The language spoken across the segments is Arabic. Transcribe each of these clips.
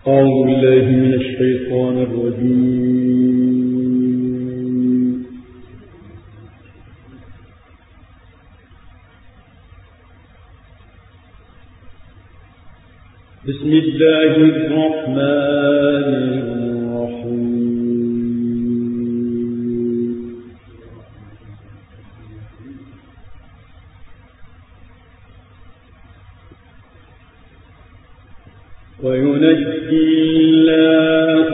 أعوذ بالله من الشيطان الرجيم. بسم الله الرحمن الرحيم. وينجي الله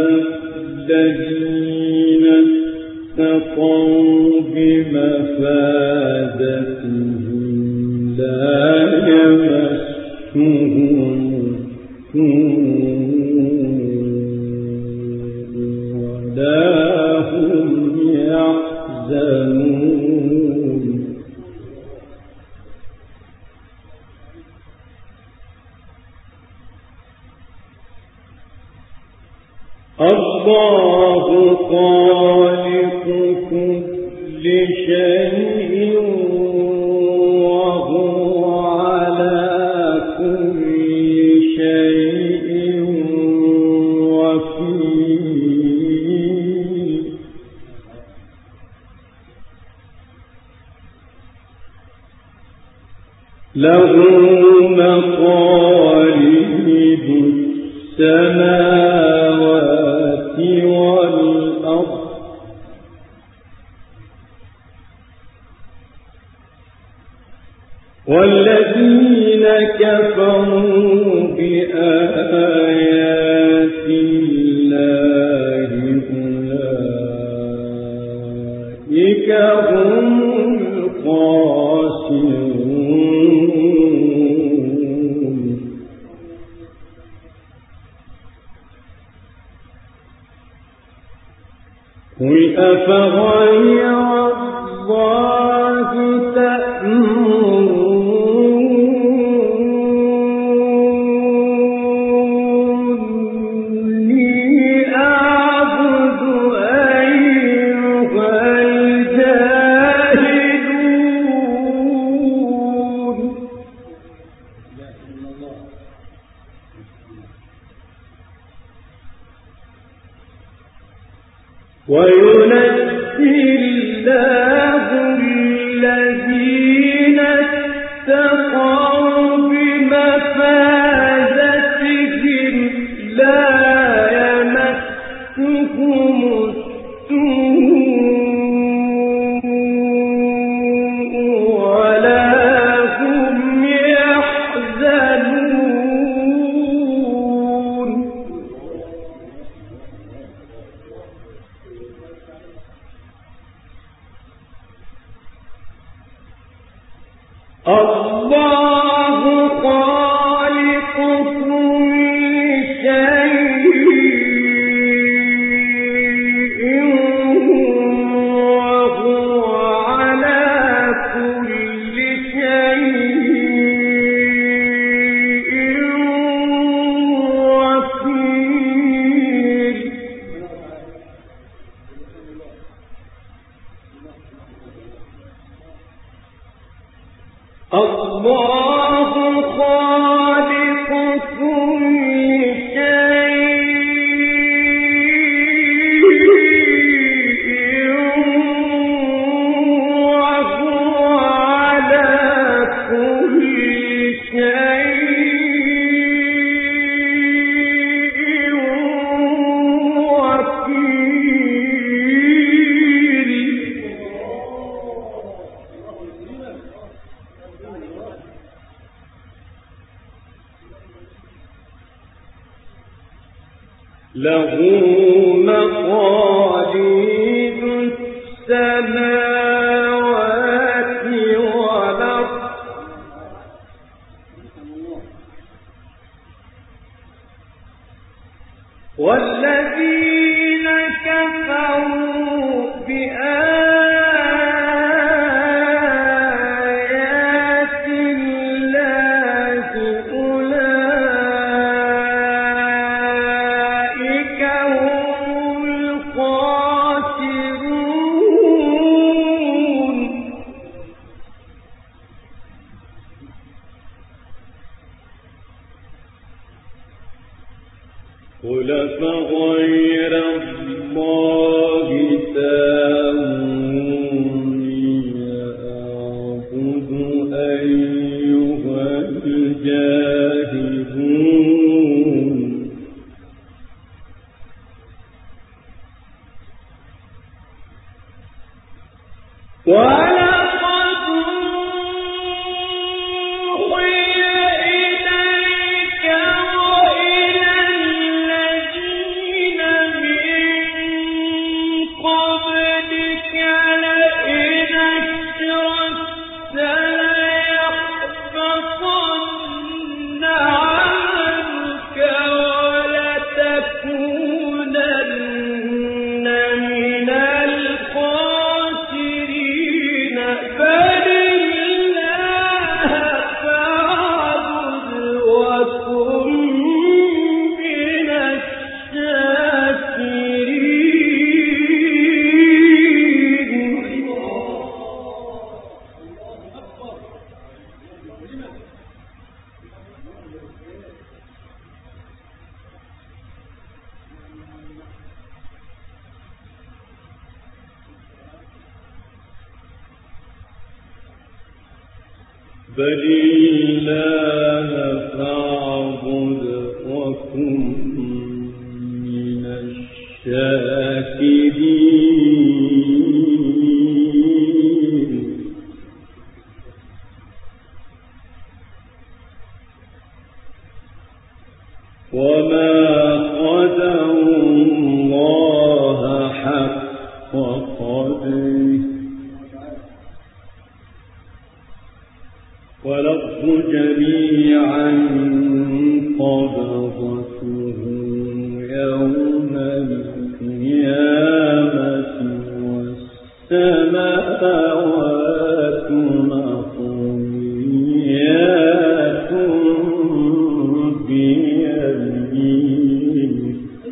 الذين اتقوا بمفازتهم لا يمسهم ولا هم يحزنون. الله خالق كل شيء وهو على كل شيء وكيل. له مقاليد السماوات والأرض والذين كفروا بآيات الله أولئك هم الخاسرون. قل أفغير الله تأمروني أعبد أيها الجاهلون. وينجي الله الذين اتقوا بمفازتهم لا يمسهم السوء ولا هم يحزنون. الله خالق كل شيء وهو على كل شيء وكيل. الله خالق كل شيء وهو على كل شيء وكيل. له مقاليد السماوات والأرض والذين كفروا بآيات الله أولئك هم الخاسرون. قل فغير الله تأمروني أعبد أيها الجاهلون بل الله فاعبد وكن من الشاكرين وما قدروا الله حق قدره والأرض جميعا قبضته يوم القيامة والسماوات مطويات بيمينه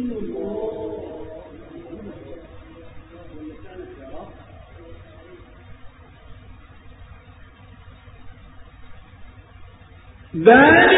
بل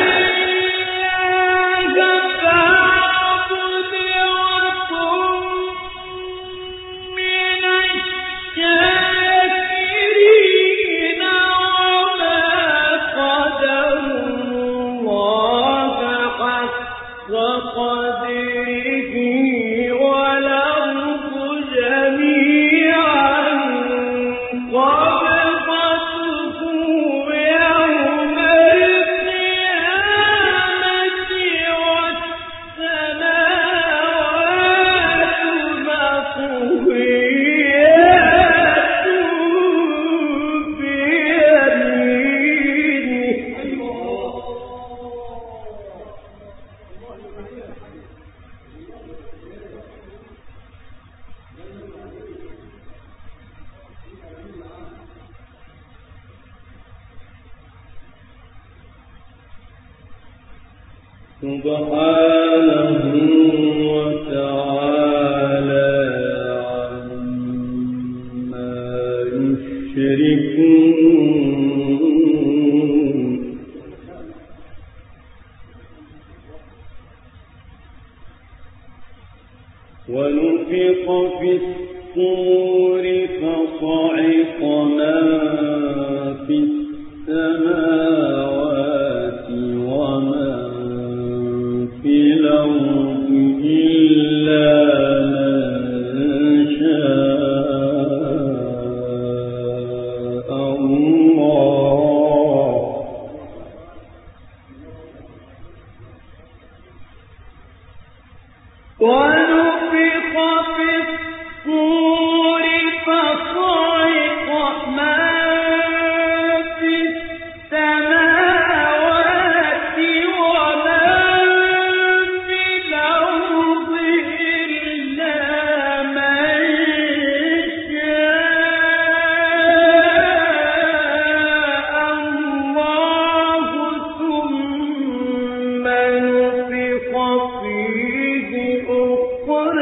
سبحانه وتعالى عما يشركون ونفخ في الصور فصعق من في السماوات ومن في الأرض إلا من شاء الله ونفخ في الصور فصعق من في السماوات ومن في الأرض إلا من شاء الله ثم نفخ فيه أخرى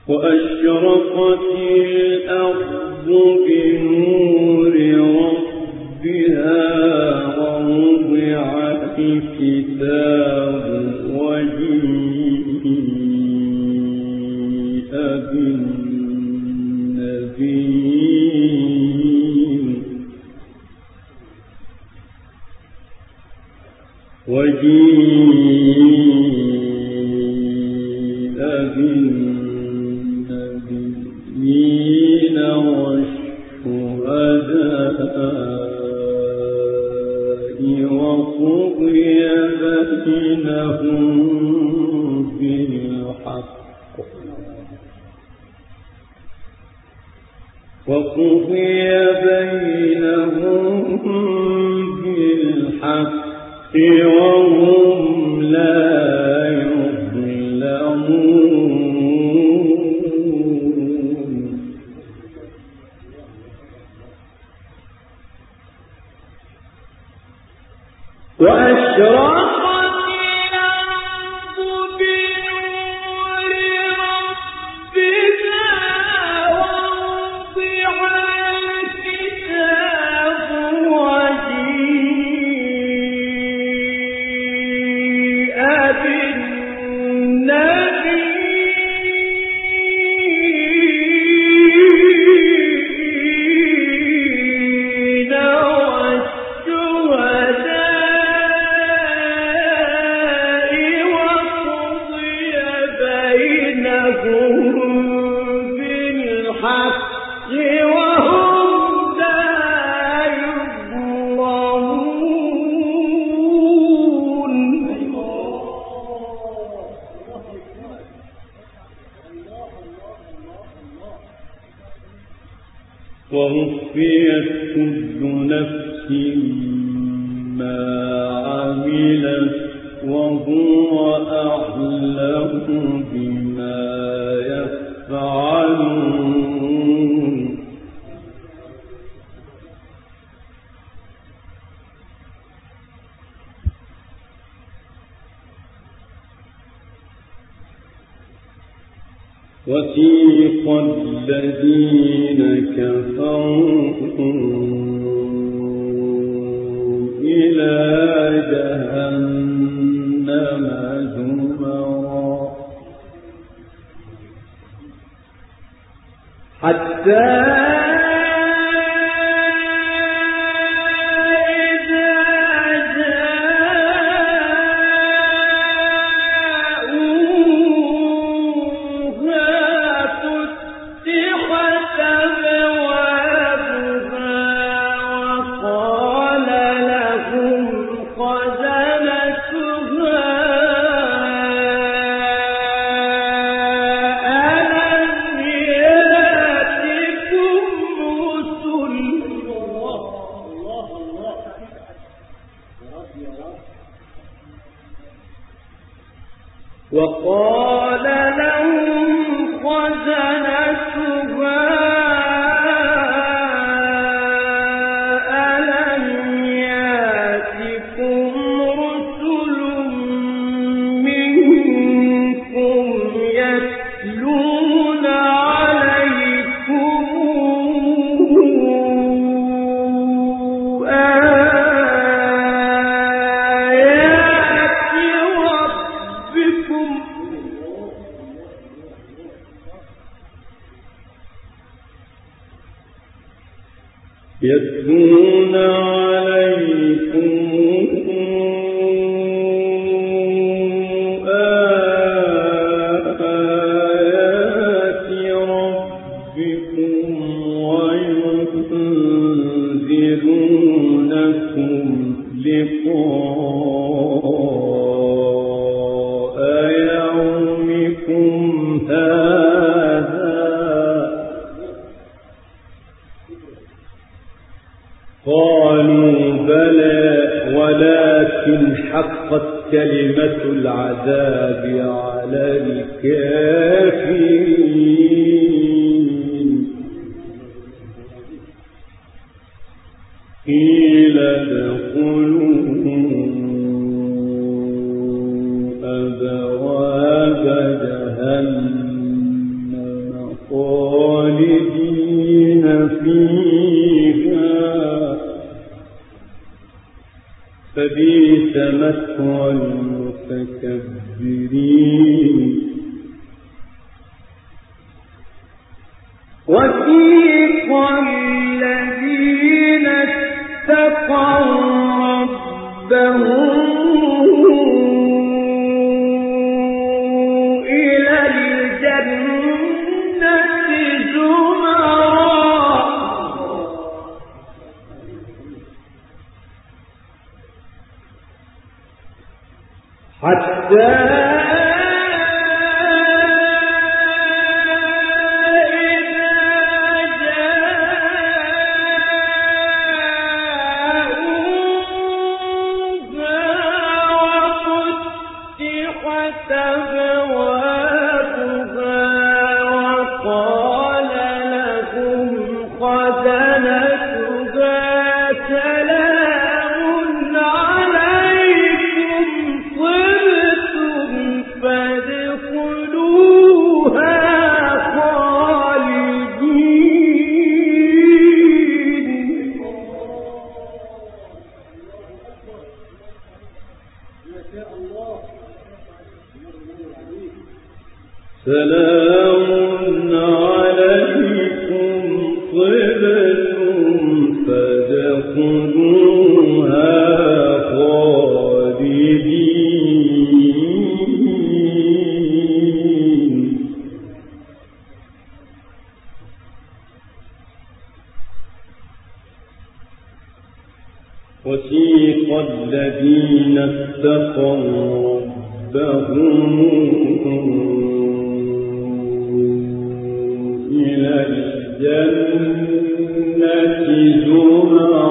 وأشرقت الأرض بنور ربها ووضع الكتاب وجيء بالنبيين والشهداء وقضي بينهم بالحق وهم لا يظلمون وأشرقت الأرض بنور ربها ووضع الكتاب وجيء بالنبيين بالحق وهم لا يظلمون ووفيت كل نفس ما عملت وهو أعلم بما يفعلون وسيق الذين كفروا إلى جهنم زمرا حتى وقال لهم خزنتها ألم يأتكم رسل منكم يتلون عليكم يتلون عليكم آيات ربكم وينذرونكم لقاء يومكم هذا قالوا بلى ولكن حقت كلمة العذاب على الكافرين قيل ادخلوا أبواب جهنم وسيق الذين اتقوا ربهم إلى الجنة زمرا حتى سلام عليكم طبتم فادخلوها خالدين وسيق الذين اتقوا ربهم إلى الجنة زمرا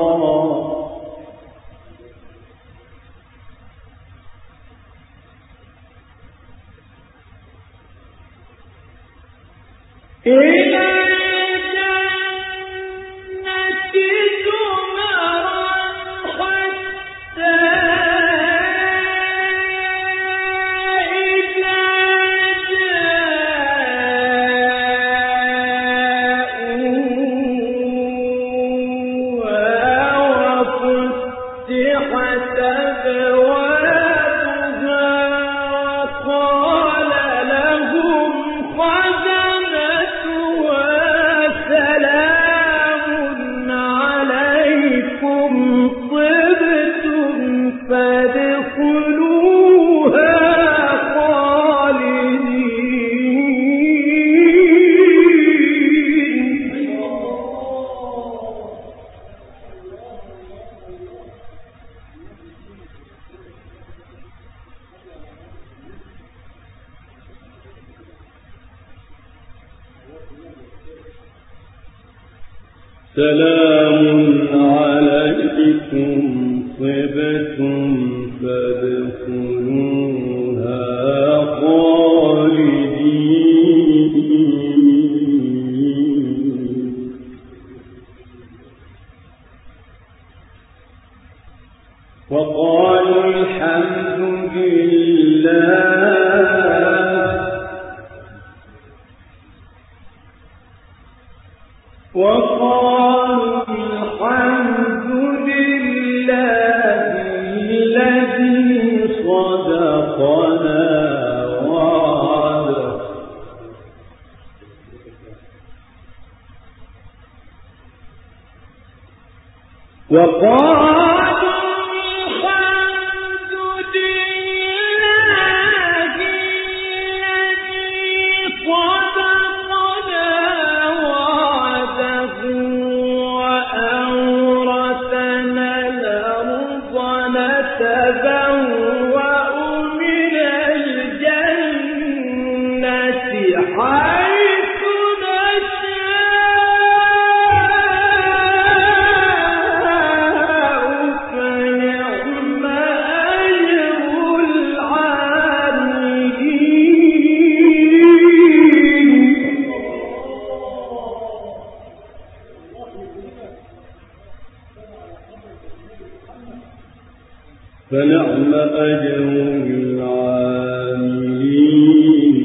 سلام عليكم طبتم فادخلوها خالدين وقالوا الحمد لله الذي صدقنا وعده وقالوا فنعم أجر العاملين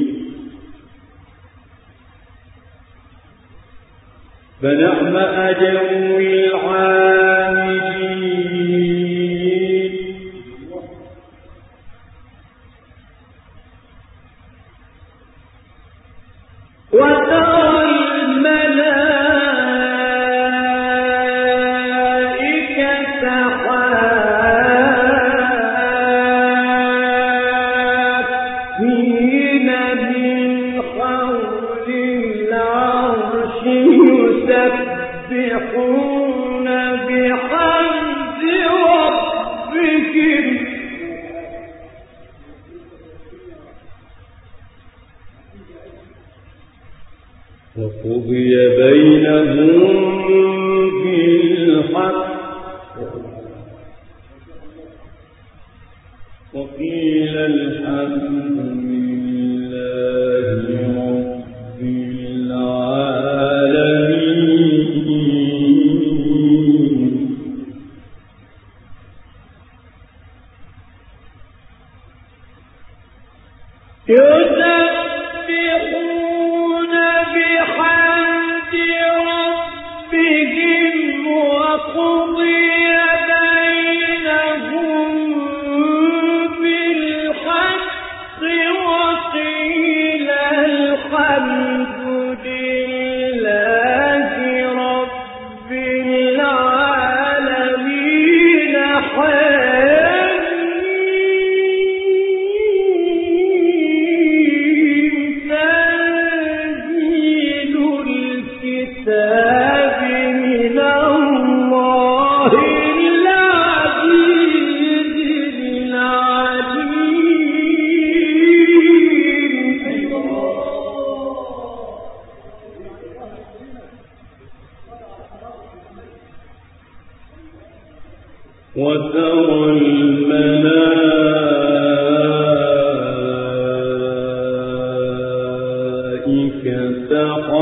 فنعم أجر العاملين. وقضي بينهم بالحق وقيل الحمد لله رب العالمين. يسبحون بحمد ربهم وقضي بينهم بالحق وقيل الحمد لله رب العالمين. تنزيل الكتاب من الله العزيز العليم. وترى الملائكة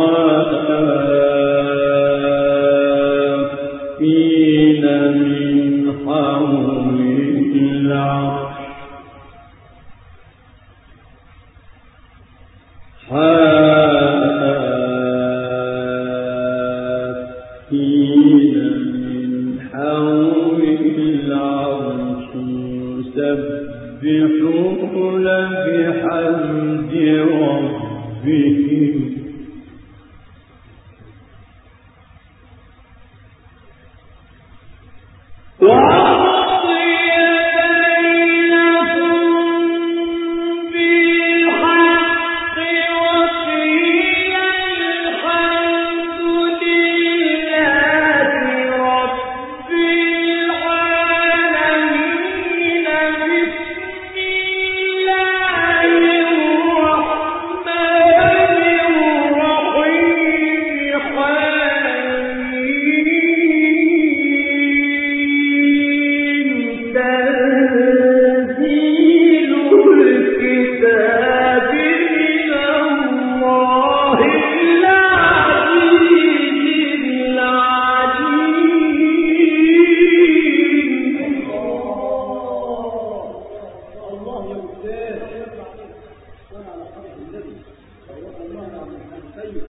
حافين من حول العرش يسبحون بحمد ربهم